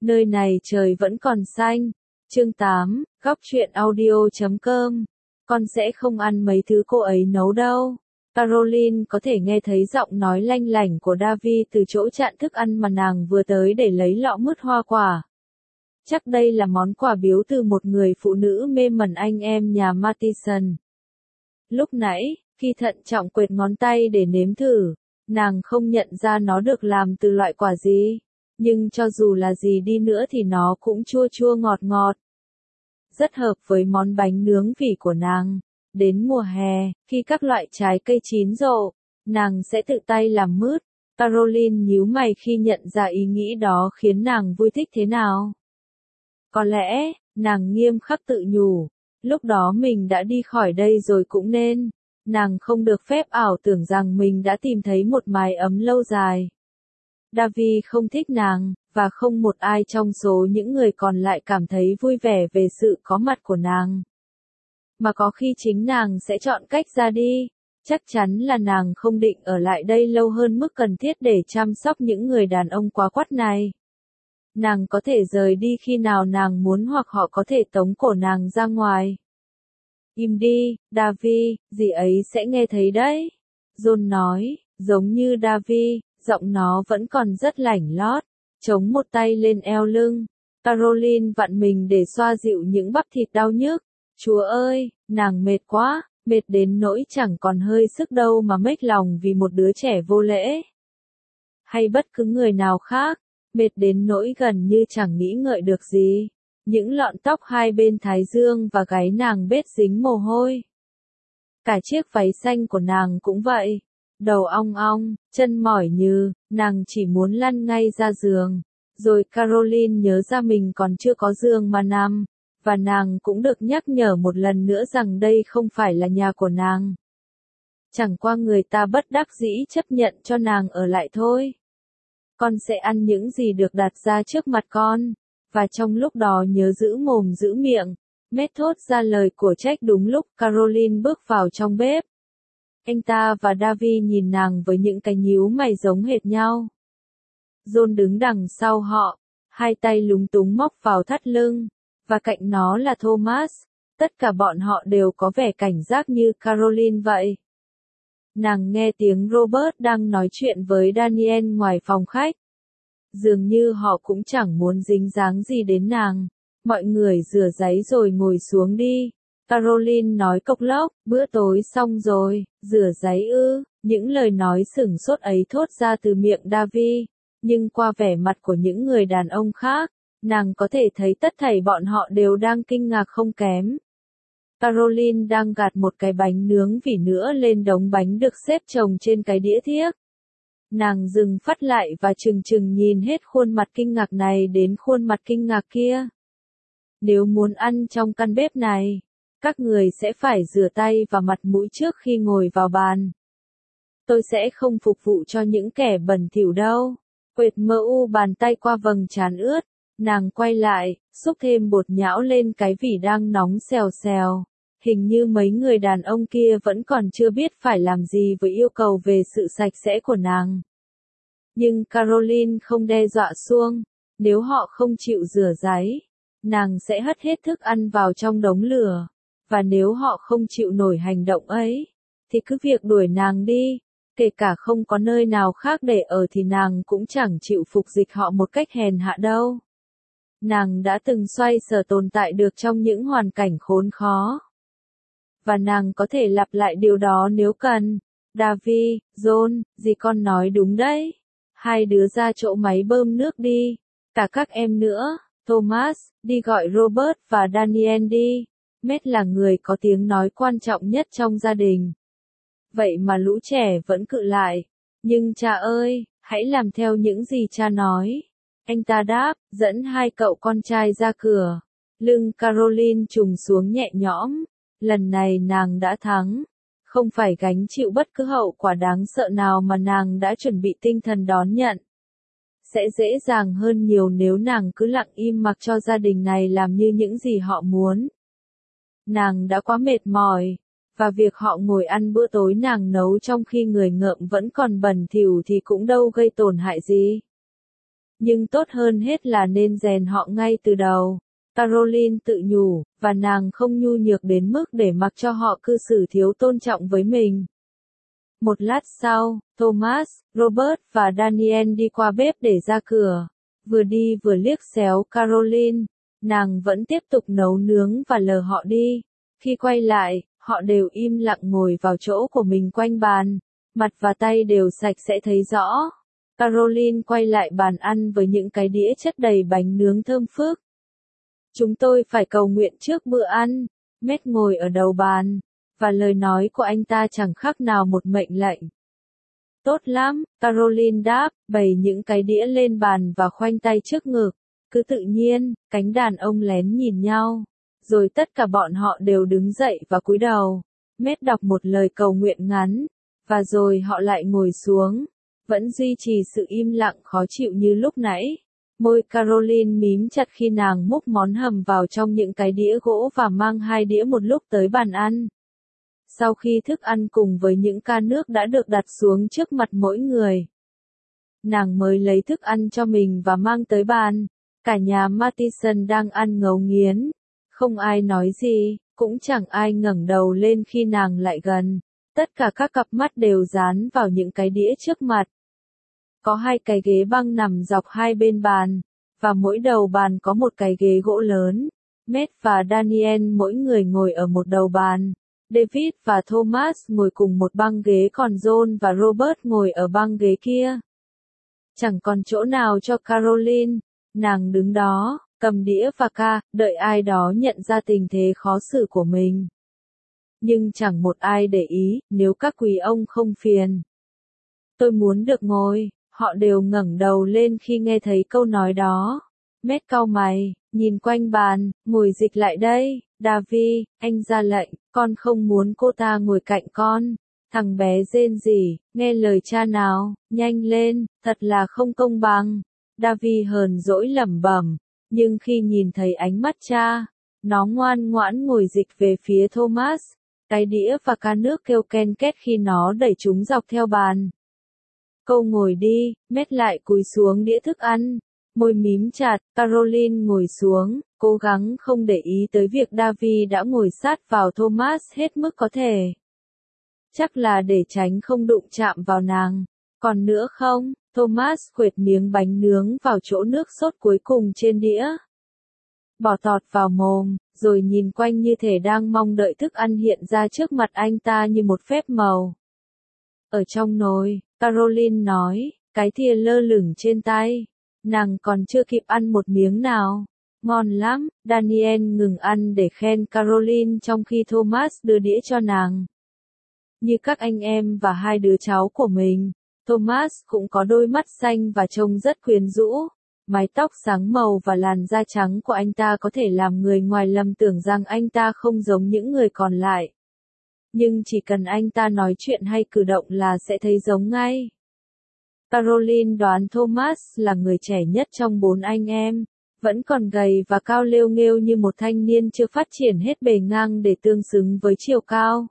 Nơi này trời vẫn còn xanh. Chương 8, góc truyện audio.com. Con sẽ không ăn mấy thứ cô ấy nấu đâu. Caroline có thể nghe thấy giọng nói lanh lảnh của Davi từ chỗ chạn thức ăn mà nàng vừa tới để lấy lọ mứt hoa quả. Chắc đây là món quà biếu từ một người phụ nữ mê mẩn anh em nhà Mathison. Lúc nãy, khi thận trọng quệt ngón tay để nếm thử, nàng không nhận ra nó được làm từ loại quả gì. Nhưng cho dù là gì đi nữa thì nó cũng chua chua ngọt ngọt. Rất hợp với món bánh nướng vỉ của nàng. Đến mùa hè, khi các loại trái cây chín rộ, nàng sẽ tự tay làm mứt. Caroline nhíu mày khi nhận ra ý nghĩ đó khiến nàng vui thích thế nào. Có lẽ, nàng nghiêm khắc tự nhủ, lúc đó mình đã đi khỏi đây rồi cũng nên. Nàng không được phép ảo tưởng rằng mình đã tìm thấy một mái ấm lâu dài. Davi không thích nàng, và không một ai trong số những người còn lại cảm thấy vui vẻ về sự có mặt của nàng. Mà có khi chính nàng sẽ chọn cách ra đi, chắc chắn là nàng không định ở lại đây lâu hơn mức cần thiết để chăm sóc những người đàn ông quá quắt này. Nàng có thể rời đi khi nào nàng muốn hoặc họ có thể tống cổ nàng ra ngoài. Im đi, Davi, dì ấy sẽ nghe thấy đấy. John nói, giống như Davi, giọng nó vẫn còn rất lảnh lót, chống một tay lên eo lưng. Caroline vặn mình để xoa dịu những bắp thịt đau nhức. Chúa ơi, nàng mệt quá, mệt đến nỗi chẳng còn hơi sức đâu mà mếch lòng vì một đứa trẻ vô lễ. Hay bất cứ người nào khác, mệt đến nỗi gần như chẳng nghĩ ngợi được gì. Những lọn tóc hai bên thái dương và gáy nàng bết dính mồ hôi. Cả chiếc váy xanh của nàng cũng vậy. Đầu ong ong, chân mỏi như, nàng chỉ muốn lăn ngay ra giường. Rồi Caroline nhớ ra mình còn chưa có giường mà nằm. Và nàng cũng được nhắc nhở một lần nữa rằng đây không phải là nhà của nàng. Chẳng qua người ta bất đắc dĩ chấp nhận cho nàng ở lại thôi. Con sẽ ăn những gì được đặt ra trước mặt con. Và trong lúc đó nhớ giữ mồm giữ miệng. Mét thốt ra lời của trách đúng lúc Caroline bước vào trong bếp. Anh ta và Davi nhìn nàng với những cái nhíu mày giống hệt nhau. John đứng đằng sau họ, hai tay lúng túng móc vào thắt lưng, và cạnh nó là Thomas. Tất cả bọn họ đều có vẻ cảnh giác như Caroline vậy. Nàng nghe tiếng Robert đang nói chuyện với Daniel ngoài phòng khách. Dường như họ cũng chẳng muốn dính dáng gì đến nàng. Mọi người rửa ráy rồi ngồi xuống đi. Caroline nói cộc lốc, bữa tối xong rồi, rửa ráy ư. Những lời nói sửng sốt ấy thốt ra từ miệng Davi. Nhưng qua vẻ mặt của những người đàn ông khác, nàng có thể thấy tất thảy bọn họ đều đang kinh ngạc không kém. Caroline đang gạt một cái bánh nướng vỉ nữa lên đống bánh được xếp chồng trên cái đĩa thiếc. Nàng dừng phát lại và chừng chừng nhìn hết khuôn mặt kinh ngạc này đến khuôn mặt kinh ngạc kia. Nếu muốn ăn trong căn bếp này, các người sẽ phải rửa tay và mặt mũi trước khi ngồi vào bàn. Tôi sẽ không phục vụ cho những kẻ bẩn thỉu đâu. Quệt mơ u bàn tay qua vầng trán ướt, nàng quay lại, xúc thêm bột nhão lên cái vỉ đang nóng xèo xèo. Hình như mấy người đàn ông kia vẫn còn chưa biết phải làm gì với yêu cầu về sự sạch sẽ của nàng. Nhưng Caroline không đe dọa xuông, nếu họ không chịu rửa ráy, nàng sẽ hất hết thức ăn vào trong đống lửa. Và nếu họ không chịu nổi hành động ấy, thì cứ việc đuổi nàng đi. Kể cả không có nơi nào khác để ở thì nàng cũng chẳng chịu phục dịch họ một cách hèn hạ đâu. Nàng đã từng xoay sở tồn tại được trong những hoàn cảnh khốn khó. Và nàng có thể lặp lại điều đó nếu cần. Davi, John, dì con nói đúng đấy. Hai đứa ra chỗ máy bơm nước đi. Cả các em nữa. Thomas, đi gọi Robert và Daniel đi. Matt là người có tiếng nói quan trọng nhất trong gia đình. Vậy mà lũ trẻ vẫn cự lại. Nhưng cha ơi, hãy làm theo những gì cha nói. Anh ta đáp, dẫn hai cậu con trai ra cửa. Lưng Caroline trùng xuống nhẹ nhõm. Lần này nàng đã thắng. Không phải gánh chịu bất cứ hậu quả đáng sợ nào mà nàng đã chuẩn bị tinh thần đón nhận. Sẽ dễ dàng hơn nhiều nếu nàng cứ lặng im mặc cho gia đình này làm như những gì họ muốn. Nàng đã quá mệt mỏi. Và việc họ ngồi ăn bữa tối nàng nấu trong khi người ngợm vẫn còn bẩn thỉu thì cũng đâu gây tổn hại gì. Nhưng tốt hơn hết là nên rèn họ ngay từ đầu. Caroline tự nhủ, và nàng không nhu nhược đến mức để mặc cho họ cư xử thiếu tôn trọng với mình. Một lát sau, Thomas, Robert và Daniel đi qua bếp để ra cửa. Vừa đi vừa liếc xéo Caroline. Nàng vẫn tiếp tục nấu nướng và lờ họ đi. Khi quay lại, họ đều im lặng ngồi vào chỗ của mình quanh bàn. Mặt và tay đều sạch sẽ thấy rõ. Caroline quay lại bàn ăn với những cái đĩa chất đầy bánh nướng thơm phức. Chúng tôi phải cầu nguyện trước bữa ăn. Matt ngồi ở đầu bàn, và lời nói của anh ta chẳng khác nào một mệnh lệnh. Tốt lắm, Caroline đáp, bày những cái đĩa lên bàn và khoanh tay trước ngực. Cứ tự nhiên, cánh đàn ông lén nhìn nhau. Rồi tất cả bọn họ đều đứng dậy và cúi đầu. Matt đọc một lời cầu nguyện ngắn, và rồi họ lại ngồi xuống. Vẫn duy trì sự im lặng khó chịu như lúc nãy. Môi Caroline mím chặt khi nàng múc món hầm vào trong những cái đĩa gỗ và mang 2 đĩa một lúc tới bàn ăn. Sau khi thức ăn cùng với những ca nước đã được đặt xuống trước mặt mỗi người, nàng mới lấy thức ăn cho mình và mang tới bàn. Cả nhà Mathison đang ăn ngấu nghiến. Không ai nói gì, cũng chẳng ai ngẩng đầu lên khi nàng lại gần. Tất cả các cặp mắt đều dán vào những cái đĩa trước mặt. Có 2 cái ghế băng nằm dọc hai bên bàn, và mỗi đầu bàn có một cái ghế gỗ lớn. Matt và Daniel mỗi người ngồi ở một đầu bàn. David và Thomas ngồi cùng một băng ghế, còn John và Robert ngồi ở băng ghế kia. Chẳng còn chỗ nào cho Caroline. Nàng đứng đó, cầm đĩa và đợi ai đó nhận ra tình thế khó xử của mình. Nhưng chẳng một ai để ý, nếu các quý ông không phiền. Tôi muốn được ngồi. Họ đều ngẩng đầu lên khi nghe thấy câu nói đó. Matt cau mày, nhìn quanh bàn, ngồi dịch lại đây. David, anh ra lệnh, con không muốn cô ta ngồi cạnh con. Thằng bé rên rỉ, nghe lời cha nào, nhanh lên, thật là không công bằng. David hờn dỗi lẩm bẩm, nhưng khi nhìn thấy ánh mắt cha, nó ngoan ngoãn ngồi dịch về phía Thomas. Cái đĩa và ca nước kêu ken két khi nó đẩy chúng dọc theo bàn. Câu ngồi đi, Matt lại cúi xuống đĩa thức ăn. Môi mím chặt, Caroline ngồi xuống, cố gắng không để ý tới việc David đã ngồi sát vào Thomas hết mức có thể. Chắc là để tránh không đụng chạm vào nàng. Còn nữa không? Thomas quệt miếng bánh nướng vào chỗ nước sốt cuối cùng trên đĩa. Bỏ tọt vào mồm, rồi nhìn quanh như thể đang mong đợi thức ăn hiện ra trước mặt anh ta như một phép màu. Ở trong nồi, Caroline nói, cái thìa lơ lửng trên tay. Nàng còn chưa kịp ăn một miếng nào. Ngon lắm, Daniel ngừng ăn để khen Caroline trong khi Thomas đưa đĩa cho nàng. Như các anh em và 2 đứa cháu của mình, Thomas cũng có đôi mắt xanh và trông rất quyến rũ. Mái tóc sáng màu và làn da trắng của anh ta có thể làm người ngoài lầm tưởng rằng anh ta không giống những người còn lại. Nhưng chỉ cần anh ta nói chuyện hay cử động là sẽ thấy giống ngay. Caroline đoán Thomas là người trẻ nhất trong 4 anh em, vẫn còn gầy và cao lêu nghêu như một thanh niên chưa phát triển hết bề ngang để tương xứng với chiều cao.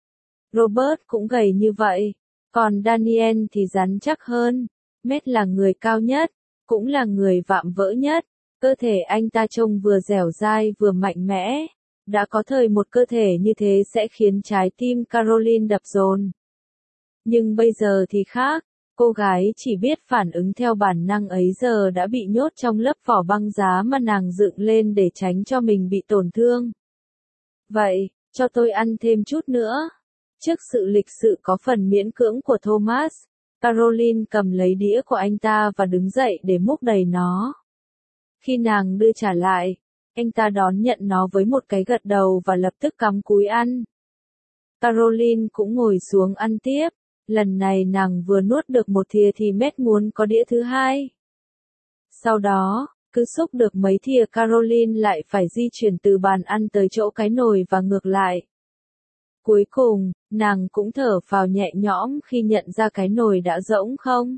Robert cũng gầy như vậy, còn Daniel thì rắn chắc hơn. Matt là người cao nhất, cũng là người vạm vỡ nhất. Cơ thể anh ta trông vừa dẻo dai vừa mạnh mẽ. Đã có thời một cơ thể như thế sẽ khiến trái tim Caroline đập dồn. Nhưng bây giờ thì khác. Cô gái chỉ biết phản ứng theo bản năng ấy giờ đã bị nhốt trong lớp vỏ băng giá mà nàng dựng lên để tránh cho mình bị tổn thương. Vậy, cho tôi ăn thêm chút nữa. Trước sự lịch sự có phần miễn cưỡng của Thomas, Caroline cầm lấy đĩa của anh ta và đứng dậy để múc đầy nó. Khi nàng đưa trả lại, anh ta đón nhận nó với một cái gật đầu và lập tức cắm cúi ăn. Caroline cũng ngồi xuống ăn tiếp. Lần này nàng vừa nuốt được một thìa thì Matt muốn có đĩa thứ hai. Sau đó, cứ xúc được mấy thìa Caroline lại phải di chuyển từ bàn ăn tới chỗ cái nồi và ngược lại. Cuối cùng, nàng cũng thở phào nhẹ nhõm khi nhận ra cái nồi đã rỗng không.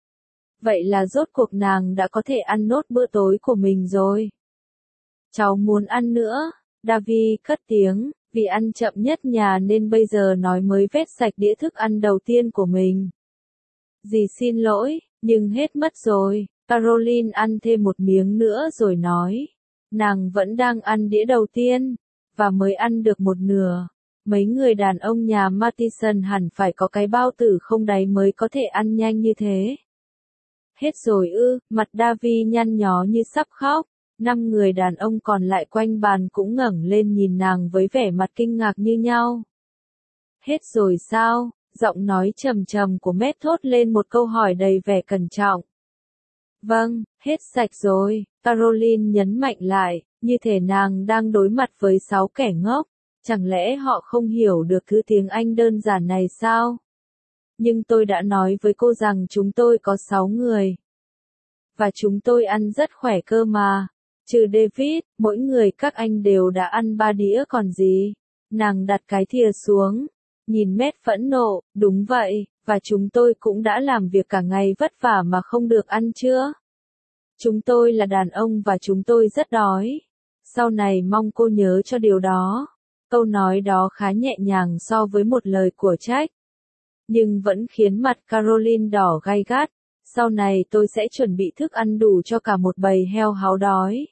Vậy là rốt cuộc nàng đã có thể ăn nốt bữa tối của mình rồi. Cháu muốn ăn nữa, David cất tiếng. Vì ăn chậm nhất nhà nên bây giờ nói mới vét sạch đĩa thức ăn đầu tiên của mình. Dì xin lỗi, nhưng hết mất rồi. Caroline ăn thêm một miếng nữa rồi nói. Nàng vẫn đang ăn đĩa đầu tiên, và mới ăn được một nửa. Mấy người đàn ông nhà Mathison hẳn phải có cái bao tử không đáy mới có thể ăn nhanh như thế. Hết rồi ư, mặt Davy nhăn nhó như sắp khóc. 5 người đàn ông còn lại quanh bàn cũng ngẩng lên nhìn nàng với vẻ mặt kinh ngạc như nhau. Hết rồi sao? Giọng nói trầm trầm của Matt thốt lên một câu hỏi đầy vẻ cẩn trọng. Vâng, hết sạch rồi, Caroline nhấn mạnh lại, như thể nàng đang đối mặt với 6 kẻ ngốc. Chẳng lẽ họ không hiểu được thứ tiếng Anh đơn giản này sao? Nhưng tôi đã nói với cô rằng chúng tôi có 6 người. Và chúng tôi ăn rất khỏe cơ mà. Trừ David, mỗi người các anh đều đã ăn 3 đĩa còn gì. Nàng đặt cái thìa xuống. Nhìn Matt phẫn nộ, đúng vậy, và chúng tôi cũng đã làm việc cả ngày vất vả mà không được ăn chưa? Chúng tôi là đàn ông và chúng tôi rất đói. Sau này mong cô nhớ cho điều đó. Câu nói đó khá nhẹ nhàng so với một lời của trách. Nhưng vẫn khiến mặt Caroline đỏ gay gắt. Sau này tôi sẽ chuẩn bị thức ăn đủ cho cả một bầy heo háo đói.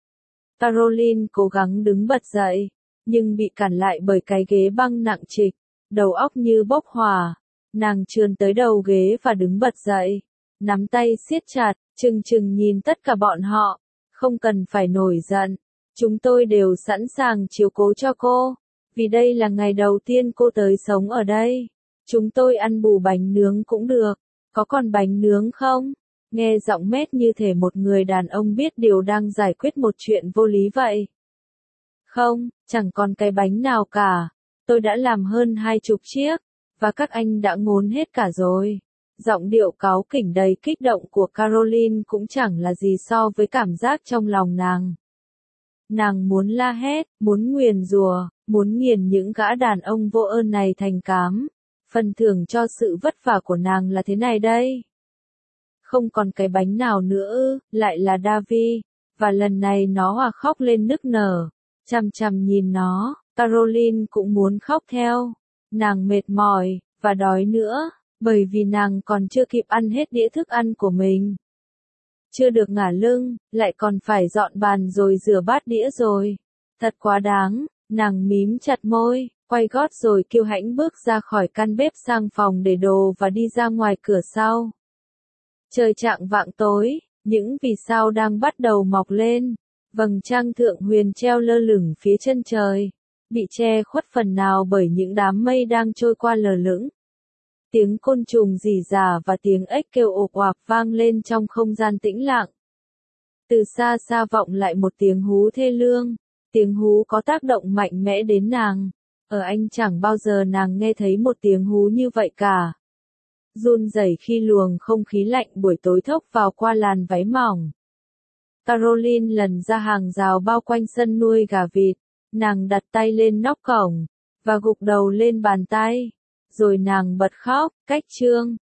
Caroline cố gắng đứng bật dậy, nhưng bị cản lại bởi cái ghế băng nặng trịch, đầu óc như bốc hỏa. Nàng trườn tới đầu ghế và đứng bật dậy, nắm tay siết chặt, trừng trừng nhìn tất cả bọn họ. Không cần phải nổi giận, chúng tôi đều sẵn sàng chiếu cố cho cô, vì đây là ngày đầu tiên cô tới sống ở đây. Chúng tôi ăn bù bánh nướng cũng được, có còn bánh nướng không? Nghe giọng Matt như thể một người đàn ông biết điều đang giải quyết một chuyện vô lý vậy. Không, chẳng còn cái bánh nào cả. Tôi đã làm hơn 20 chiếc, và các anh đã ngốn hết cả rồi. Giọng điệu cáu kỉnh đầy kích động của Caroline cũng chẳng là gì so với cảm giác trong lòng nàng. Nàng muốn la hét, muốn nguyền rủa, muốn nghiền những gã đàn ông vô ơn này thành cám. Phần thưởng cho sự vất vả của nàng là thế này đây. Không còn cái bánh nào nữa ư, lại là Davy, và lần này nó hòa khóc lên nức nở. Chằm chằm nhìn nó, Caroline cũng muốn khóc theo. Nàng mệt mỏi, và đói nữa, bởi vì nàng còn chưa kịp ăn hết đĩa thức ăn của mình. Chưa được ngả lưng, lại còn phải dọn bàn rồi rửa bát đĩa rồi. Thật quá đáng, nàng mím chặt môi, quay gót rồi kiêu hãnh bước ra khỏi căn bếp sang phòng để đồ và đi ra ngoài cửa sau. Trời chạng vạng tối, những vì sao đang bắt đầu mọc lên. Vầng trăng thượng huyền treo lơ lửng phía chân trời, bị che khuất phần nào bởi những đám mây đang trôi qua lờ lững. Tiếng côn trùng rỉ rả và tiếng ếch kêu ộp oạp vang lên trong không gian tĩnh lặng. Từ xa xa vọng lại một tiếng hú thê lương, tiếng hú có tác động mạnh mẽ đến nàng. Ở Anh chẳng bao giờ nàng nghe thấy một tiếng hú như vậy cả. Run rẩy khi luồng không khí lạnh buổi tối thốc vào qua làn váy mỏng. Caroline lần ra hàng rào bao quanh sân nuôi gà vịt, nàng đặt tay lên nóc cổng, và gục đầu lên bàn tay. Rồi nàng bật khóc, cách chương.